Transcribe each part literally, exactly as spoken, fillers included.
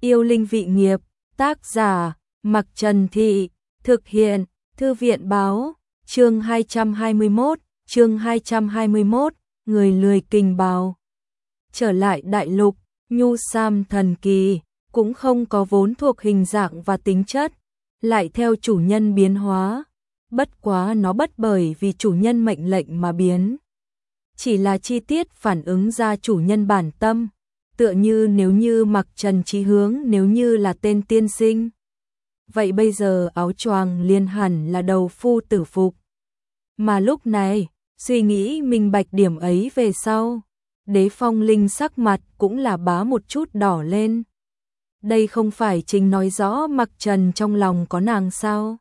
Yêu linh vị nghiệp, tác giả, Mặc Trần Thị, thực hiện, Thư viện báo, chương hai trăm hai mươi mốt, chương hai trăm hai mươi mốt, người lười kình bào. Trở lại đại lục, nhu sam thần kỳ, cũng không có vốn thuộc hình dạng và tính chất, lại theo chủ nhân biến hóa. Bất quá nó bất bởi vì chủ nhân mệnh lệnh mà biến. Chỉ là chi tiết phản ứng ra chủ nhân bản tâm, tựa như nếu như Mặc Trần Chí Hướng nếu như là tên tiên sinh. Vậy bây giờ áo choàng liền hẳn là đầu phu tử phục. Mà lúc này, suy nghĩ minh bạch điểm ấy về sau, Đế Phong Linh sắc mặt cũng là bá một chút đỏ lên. Đây không phải chính nói rõ Mặc Trần trong lòng có nàng sao?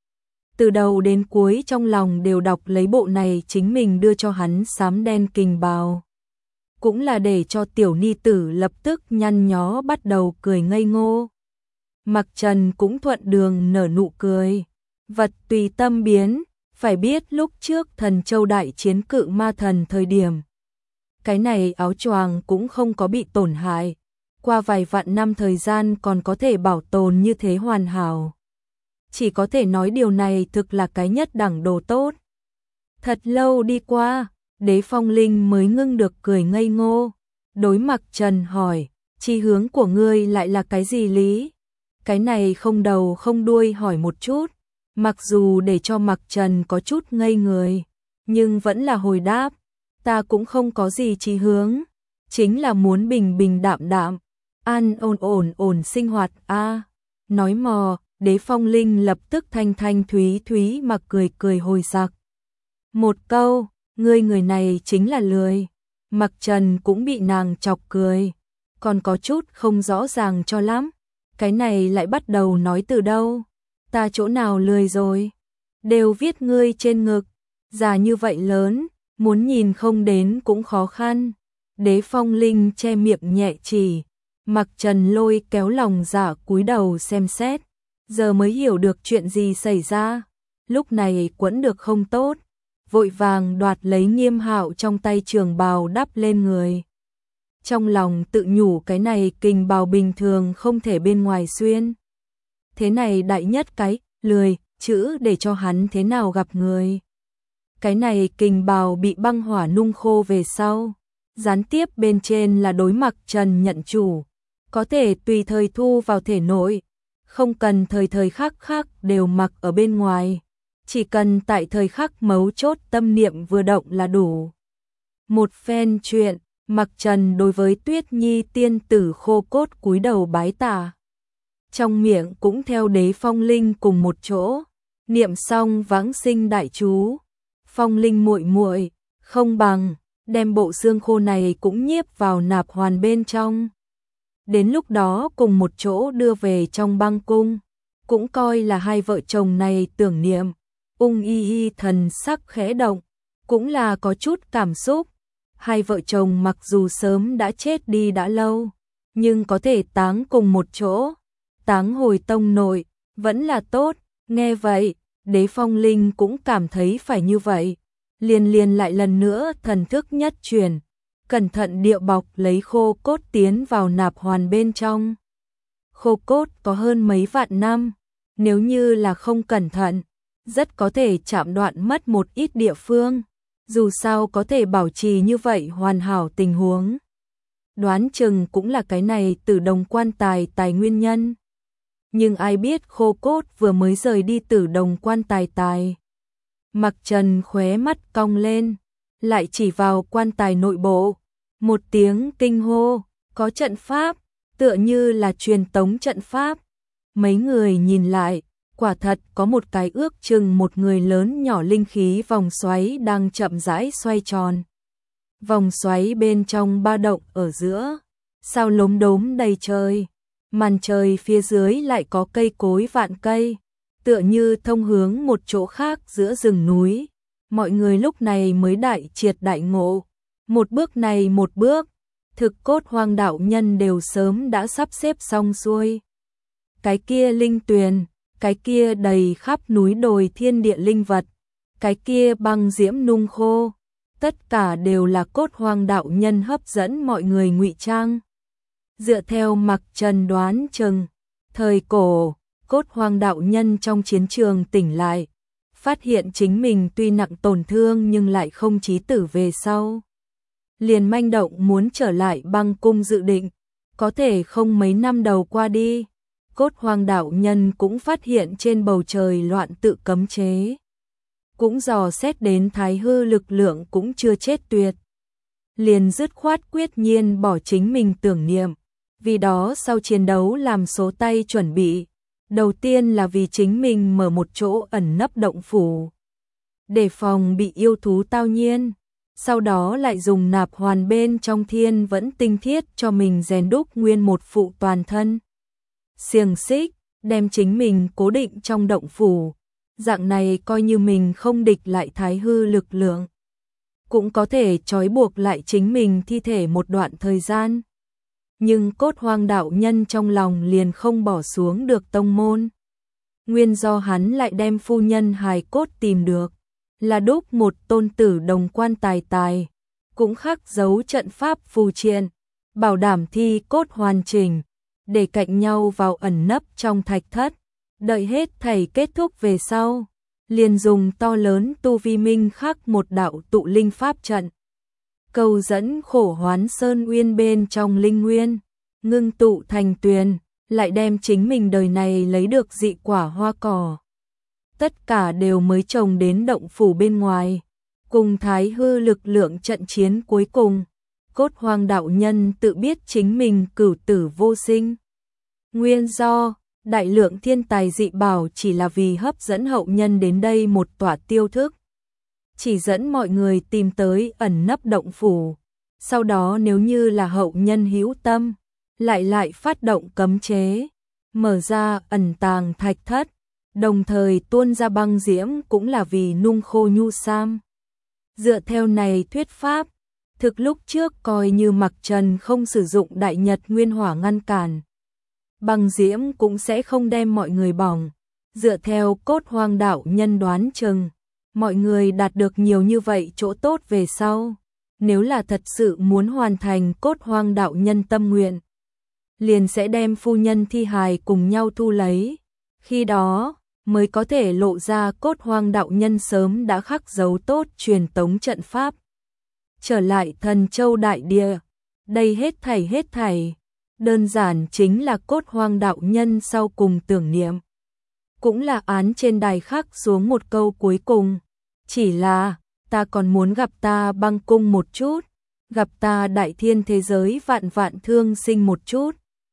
Từ đầu đến cuối trong lòng đều đọc lấy bộ này chính mình đưa cho hắn xám đen kình bào. Cũng là để cho tiểu ni tử lập tức nhăn nhó bắt đầu cười ngây ngô. Mặc Trần cũng thuận đường nở nụ cười. Vật tùy tâm biến, phải biết lúc trước Thần Châu đại chiến cự ma thần thời điểm. Cái này áo choàng cũng không có bị tổn hại. Qua vài vạn năm thời gian còn có thể bảo tồn như thế hoàn hảo. Chỉ có thể nói điều này thực là cái nhất đẳng đồ tốt. Thật lâu đi qua, Đế Phong Linh mới ngưng được cười ngây ngô. Đối Mặc Trần hỏi, chí hướng của ngươi lại là cái gì lý? Cái này không đầu không đuôi hỏi một chút. Mặc dù để cho Mặc Trần có chút ngây người, nhưng vẫn là hồi đáp. Ta cũng không có gì chí hướng, chính là muốn bình bình đạm đạm, an ổn ổn ổn sinh hoạt a. À, nói mò, Đế Phong Linh lập tức thanh thanh thúy thúy mà cười cười hồi sặc. Một câu, ngươi người này chính là lười. Mặc Trần cũng bị nàng chọc cười, còn có chút không rõ ràng cho lắm. Cái này lại bắt đầu nói từ đâu? Ta chỗ nào lười rồi? Đều viết ngươi trên ngực, già như vậy lớn, muốn nhìn không đến cũng khó khăn. Đế Phong Linh che miệng nhẹ chỉ, Mặc Trần lôi kéo lòng dạ cúi đầu xem xét, giờ mới hiểu được chuyện gì xảy ra. Lúc này quẫn được không tốt, vội vàng đoạt lấy Nghiêm Hạo trong tay trường bào đắp lên người. Trong lòng tự nhủ cái này kình bào bình thường không thể bên ngoài xuyên. Thế này đại nhất cái, lười, chữ để cho hắn thế nào gặp người. Cái này kình bào bị băng hỏa nung khô về sau. Gián tiếp bên trên là đối Mặc Trần nhận chủ. Có thể tùy thời thu vào thể nội. Không cần thời thời khắc khắc đều mặc ở bên ngoài. Chỉ cần tại thời khắc mấu chốt tâm niệm vừa động là đủ. Một phen chuyện, Mặc Trần đối với Tuyết Nhi tiên tử khô cốt cúi đầu bái tạ. Trong miệng cũng theo Đế Phong Linh cùng một chỗ, niệm xong vãng sinh đại chú. Phong Linh muội muội, không bằng đem bộ xương khô này cũng nhiếp vào nạp hoàn bên trong. Đến lúc đó cùng một chỗ đưa về trong băng cung, cũng coi là hai vợ chồng này tưởng niệm. Ung Y Y thần sắc khẽ động, cũng là có chút cảm xúc. Hai vợ chồng mặc dù sớm đã chết đi đã lâu, nhưng có thể táng cùng một chỗ, táng hồi tông nội, vẫn là tốt. Nghe vậy, Đế Phong Linh cũng cảm thấy phải như vậy. Liền liền lại lần nữa thần thức nhất chuyển, cẩn thận điệu bọc lấy khô cốt tiến vào nạp hoàn bên trong. Khô cốt có hơn mấy vạn năm, nếu như là không cẩn thận, rất có thể chạm đoạn mất một ít địa phương. Dù sao có thể bảo trì như vậy hoàn hảo tình huống. Đoán chừng cũng là cái này Tử Đồng quan tài tài nguyên nhân. Nhưng ai biết khô cốt vừa mới rời đi Tử Đồng quan tài tài. Mặc Trần khóe mắt cong lên, lại chỉ vào quan tài nội bộ. Một tiếng kinh hô, có trận pháp, tựa như là truyền tống trận pháp. Mấy người nhìn lại, quả thật có một cái ước chừng một người lớn nhỏ linh khí vòng xoáy đang chậm rãi xoay tròn. Vòng xoáy bên trong ba động ở giữa, sao lốm đốm đầy trời. Màn trời phía dưới lại có cây cối vạn cây, tựa như thông hướng một chỗ khác giữa rừng núi. Mọi người lúc này mới đại triệt đại ngộ. Một bước này một bước, thực cốt hoang đạo nhân đều sớm đã sắp xếp xong xuôi. Cái kia linh tuyền, cái kia đầy khắp núi đồi thiên địa linh vật, cái kia băng diễm nung khô, tất cả đều là cốt hoang đạo nhân hấp dẫn mọi người ngụy trang. Dựa theo Mặc Trần đoán chừng, thời cổ, Cốt Hoang đạo nhân trong chiến trường tỉnh lại, phát hiện chính mình tuy nặng tổn thương nhưng lại không chí tử về sau. Liền manh động muốn trở lại Băng Cung dự định, có thể không mấy năm đầu qua đi, Cốt Hoang đạo nhân cũng phát hiện trên bầu trời loạn tự cấm chế. Cũng dò xét đến Thái Hư lực lượng cũng chưa chết tuyệt. Liền dứt khoát quyết nhiên bỏ chính mình tưởng niệm, vì đó sau chiến đấu làm số tay chuẩn bị. Đầu tiên là vì chính mình mở một chỗ ẩn nấp động phủ, để phòng bị yêu thú tao nhiên. Sau đó lại dùng nạp hoàn bên trong thiên vẫn tinh thiết cho mình rèn đúc nguyên một phụ toàn thân. Xiềng xích, đem chính mình cố định trong động phủ. Dạng này coi như mình không địch lại Thái Hư lực lượng, cũng có thể trói buộc lại chính mình thi thể một đoạn thời gian. Nhưng Cốt Hoang đạo nhân trong lòng liền không bỏ xuống được tông môn. Nguyên do hắn lại đem phu nhân hài cốt tìm được, là đúc một tôn tử đồng quan tài tài, cũng khắc dấu trận pháp phù triện, bảo đảm thi cốt hoàn chỉnh, để cạnh nhau vào ẩn nấp trong thạch thất. Đợi hết thảy kết thúc về sau, liền dùng to lớn tu vi minh khắc một đạo tụ linh pháp trận, cầu dẫn Khổ Hoán Sơn Uyên bên trong linh nguyên, ngưng tụ thành tuyền, lại đem chính mình đời này lấy được dị quả hoa cỏ. Tất cả đều mới trồng đến động phủ bên ngoài, cùng Thái Hư lực lượng trận chiến cuối cùng. Cốt Hoang đạo nhân tự biết chính mình cửu tử vô sinh. Nguyên do, đại lượng thiên tài dị bảo chỉ là vì hấp dẫn hậu nhân đến đây một tỏa tiêu thức. Chỉ dẫn mọi người tìm tới ẩn nấp động phủ. Sau đó nếu như là hậu nhân hữu tâm, lại lại phát động cấm chế, mở ra ẩn tàng thạch thất, đồng thời tuôn ra băng diễm cũng là vì nung khô nhu sam. Dựa theo này thuyết pháp, thực lúc trước coi như Mặc Trần không sử dụng đại nhật nguyên hỏa ngăn cản, băng diễm cũng sẽ không đem mọi người bỏng. Dựa theo Cốt Hoang đạo nhân đoán chừng, mọi người đạt được nhiều như vậy chỗ tốt về sau, nếu là thật sự muốn hoàn thành Cốt Hoang đạo nhân tâm nguyện, liền sẽ đem phu nhân thi hài cùng nhau thu lấy. Khi đó mới có thể lộ ra Cốt Hoang đạo nhân sớm đã khắc dấu tốt truyền tống trận pháp. Trở lại Thần Châu đại địa, đây hết thảy hết thảy, đơn giản chính là Cốt Hoang đạo nhân sau cùng tưởng niệm. Cũng là án trên đài khắc xuống một câu cuối cùng, chỉ là ta còn muốn gặp ta Băng Cung một chút, gặp ta đại thiên thế giới vạn vạn thương sinh một chút.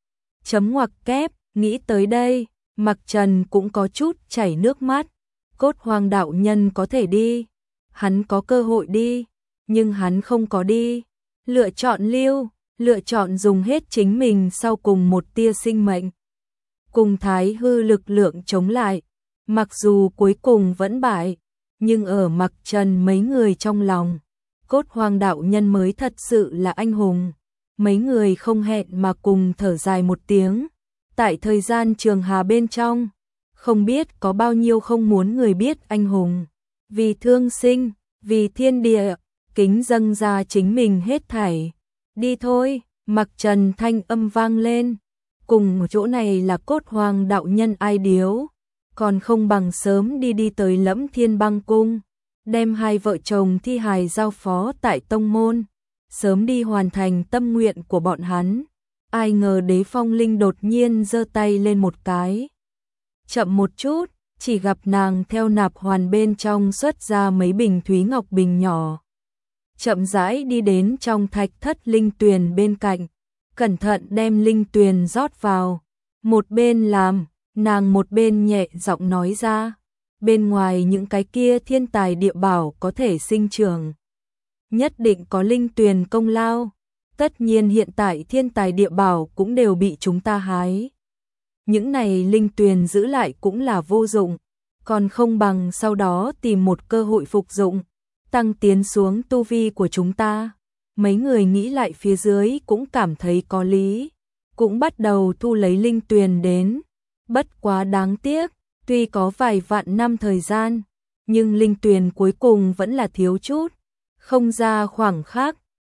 Chấm ngoặc kép, nghĩ tới đây, Mặc Trần cũng có chút chảy nước mắt. Cốt Hoang đạo nhân có thể đi, hắn có cơ hội đi, nhưng hắn không có đi, lựa chọn lưu, lựa chọn dùng hết chính mình sau cùng một tia sinh mệnh, cùng Thái Hư lực lượng chống lại. Mặc dù cuối cùng vẫn bại, nhưng ở Mặc Trần mấy người trong lòng, Cốt Hoang đạo nhân mới thật sự là anh hùng. Mấy người không hẹn mà cùng thở dài một tiếng. Tại thời gian trường hà bên trong, không biết có bao nhiêu không muốn người biết anh hùng, vì thương sinh, vì thiên địa, kính dâng ra chính mình hết thảy. Đi thôi, Mặc Trần thanh âm vang lên, cùng chỗ này là Cốt Hoang đạo nhân ai điếu, còn không bằng sớm đi đi tới Lẫm Thiên Băng Cung, đem hai vợ chồng thi hài giao phó tại tông môn, sớm đi hoàn thành tâm nguyện của bọn hắn. Ai ngờ Đế Phong Linh đột nhiên giơ tay lên một cái. Chậm một chút, chỉ gặp nàng theo nạp hoàn bên trong xuất ra mấy bình thúy ngọc bình nhỏ. Chậm rãi đi đến trong thạch thất linh tuyền bên cạnh, cẩn thận đem linh tuyền rót vào. Một bên làm, nàng một bên nhẹ giọng nói ra, bên ngoài những cái kia thiên tài địa bảo có thể sinh trưởng, nhất định có linh tuyền công lao. Tất nhiên hiện tại thiên tài địa bảo cũng đều bị chúng ta hái. Những này linh tuyền giữ lại cũng là vô dụng, còn không bằng sau đó tìm một cơ hội phục dụng, tăng tiến xuống tu vi của chúng ta. Mấy người nghĩ lại phía dưới cũng cảm thấy có lý, cũng bắt đầu thu lấy linh tuyền đến. Bất quá đáng tiếc, tuy có vài vạn năm thời gian, nhưng linh tuyền cuối cùng vẫn là thiếu chút, không ra khoảng khắc.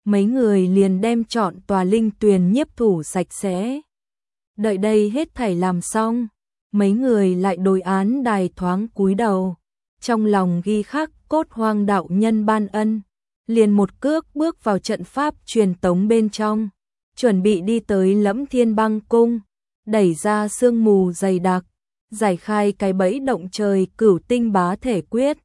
mấy người liền đem chọn tòa linh tuyền nhiếp thủ sạch sẽ. Đợi đây hết thảy làm xong, mấy người lại đối án đài thoáng cúi đầu, trong lòng ghi khắc Cốt Hoang đạo nhân ban ân, liền một cước bước vào trận pháp truyền tống bên trong, chuẩn bị đi tới Lẫm Thiên Băng cung, đẩy ra sương mù dày đặc, giải khai cái bẫy động trời Cửu Tinh Bá Thể Quyết,